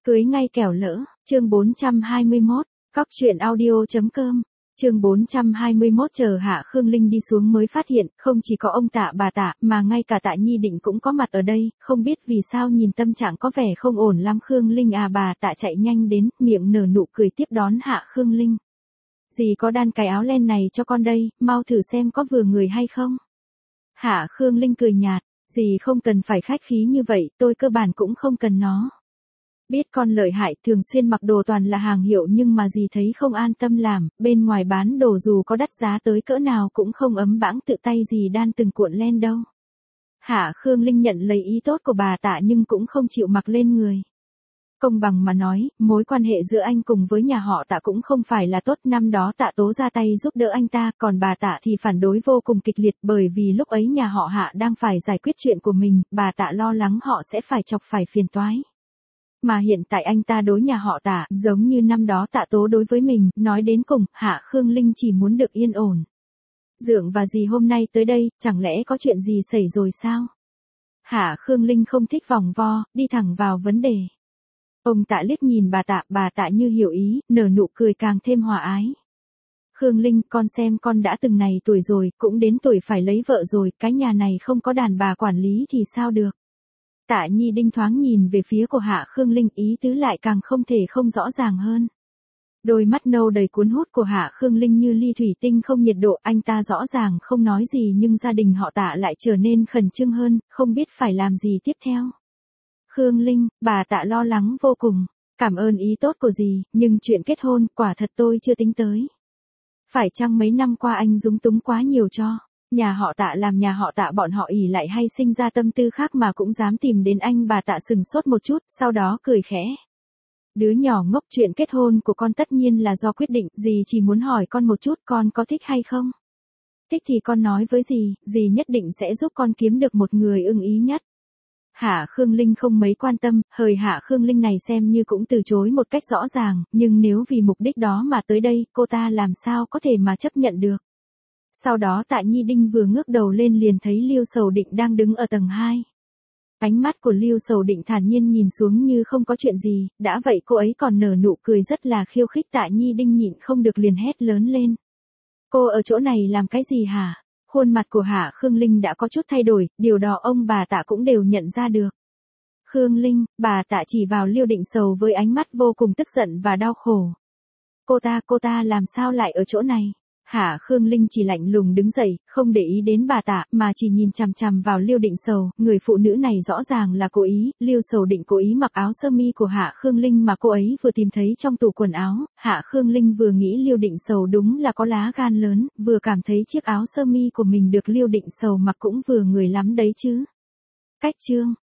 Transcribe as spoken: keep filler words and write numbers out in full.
Cưới ngay kẻo lỡ, chương bốn trăm hai mươi mốt, cóc truyện audio.com, chương bốn trăm hai mươi mốt chờ Hạ Khương Linh đi xuống mới phát hiện, không chỉ có ông Tạ bà Tạ, mà ngay cả Tạ Nhi Định cũng có mặt ở đây, không biết vì sao nhìn tâm trạng có vẻ không ổn lắm. Khương Linh à, bà Tạ chạy nhanh đến, miệng nở nụ cười tiếp đón Hạ Khương Linh. Dì có đan cái áo len này cho con đây, mau thử xem có vừa người hay không. Hạ Khương Linh cười nhạt, dì không cần phải khách khí như vậy, tôi cơ bản cũng không cần nó. Biết con lợi hại, thường xuyên mặc đồ toàn là hàng hiệu nhưng mà dì thấy không an tâm làm, bên ngoài bán đồ dù có đắt giá tới cỡ nào cũng không ấm bãng tự tay dì đan từng cuộn len đâu. Hạ Khương Linh nhận lấy ý tốt của bà Tạ nhưng cũng không chịu mặc lên người. Công bằng mà nói, mối quan hệ giữa anh cùng với nhà họ Tạ cũng không phải là tốt. Năm đó Tạ Tố ra tay giúp đỡ anh ta, còn bà Tạ thì phản đối vô cùng kịch liệt, bởi vì lúc ấy nhà họ Hạ đang phải giải quyết chuyện của mình, bà Tạ lo lắng họ sẽ phải chọc phải phiền toái. Mà hiện tại anh ta đối nhà họ Tạ, giống như năm đó Tạ Tố đối với mình, nói đến cùng, Hạ Khương Linh chỉ muốn được yên ổn. Dượng và dì hôm nay tới đây, chẳng lẽ có chuyện gì xảy rồi sao? Hạ Khương Linh không thích vòng vo, đi thẳng vào vấn đề. Ông Tạ liếc nhìn bà Tạ, bà Tạ như hiểu ý, nở nụ cười càng thêm hòa ái. Khương Linh, con xem con đã từng này tuổi rồi, cũng đến tuổi phải lấy vợ rồi, cái nhà này không có đàn bà quản lý thì sao được? Tạ Nhi Đinh thoáng nhìn về phía của Hạ Khương Linh, ý tứ lại càng không thể không rõ ràng hơn. Đôi mắt nâu đầy cuốn hút của Hạ Khương Linh như ly thủy tinh không nhiệt độ, anh ta rõ ràng không nói gì nhưng gia đình họ Tạ lại trở nên khẩn trương hơn, không biết phải làm gì tiếp theo. Khương Linh, bà Tạ lo lắng vô cùng, cảm ơn ý tốt của dì, nhưng chuyện kết hôn, quả thật tôi chưa tính tới. Phải chăng mấy năm qua anh dúng túng quá nhiều cho? Nhà họ Tạ làm nhà họ Tạ bọn họ ỷ lại hay sinh ra tâm tư khác mà cũng dám tìm đến anh? Bà Tạ sừng sốt một chút, sau đó cười khẽ. Đứa nhỏ ngốc, chuyện kết hôn của con tất nhiên là do quyết định, dì chỉ muốn hỏi con một chút, con có thích hay không? Thích thì con nói với dì, dì nhất định sẽ giúp con kiếm được một người ưng ý nhất. Hạ Khương Linh không mấy quan tâm, hời Hạ Khương Linh này xem như cũng từ chối một cách rõ ràng, nhưng nếu vì mục đích đó mà tới đây, cô ta làm sao có thể mà chấp nhận được. Sau đó Tạ Nhi Đinh vừa ngước đầu lên liền thấy Lưu Sầu Định đang đứng ở tầng hai. Ánh mắt của Lưu Sầu Định thản nhiên nhìn xuống như không có chuyện gì, đã vậy cô ấy còn nở nụ cười rất là khiêu khích. Tạ Nhi Đinh nhịn không được liền hét lớn lên. Cô ở chỗ này làm cái gì hả? Khuôn mặt của Hạ Khương Linh đã có chút thay đổi, điều đó ông bà Tạ cũng đều nhận ra được. Khương Linh, bà Tạ chỉ vào Lưu Định Sầu với ánh mắt vô cùng tức giận và đau khổ. Cô ta, cô ta làm sao lại ở chỗ này? Hạ Khương Linh chỉ lạnh lùng đứng dậy, không để ý đến bà Tạ, mà chỉ nhìn chằm chằm vào Lưu Định Sầu, người phụ nữ này rõ ràng là cố ý. Lưu Sầu Định cố ý mặc áo sơ mi của Hạ Khương Linh mà cô ấy vừa tìm thấy trong tủ quần áo. Hạ Khương Linh vừa nghĩ Lưu Định Sầu đúng là có lá gan lớn, vừa cảm thấy chiếc áo sơ mi của mình được Lưu Định Sầu mặc cũng vừa người lắm đấy chứ. Cách chương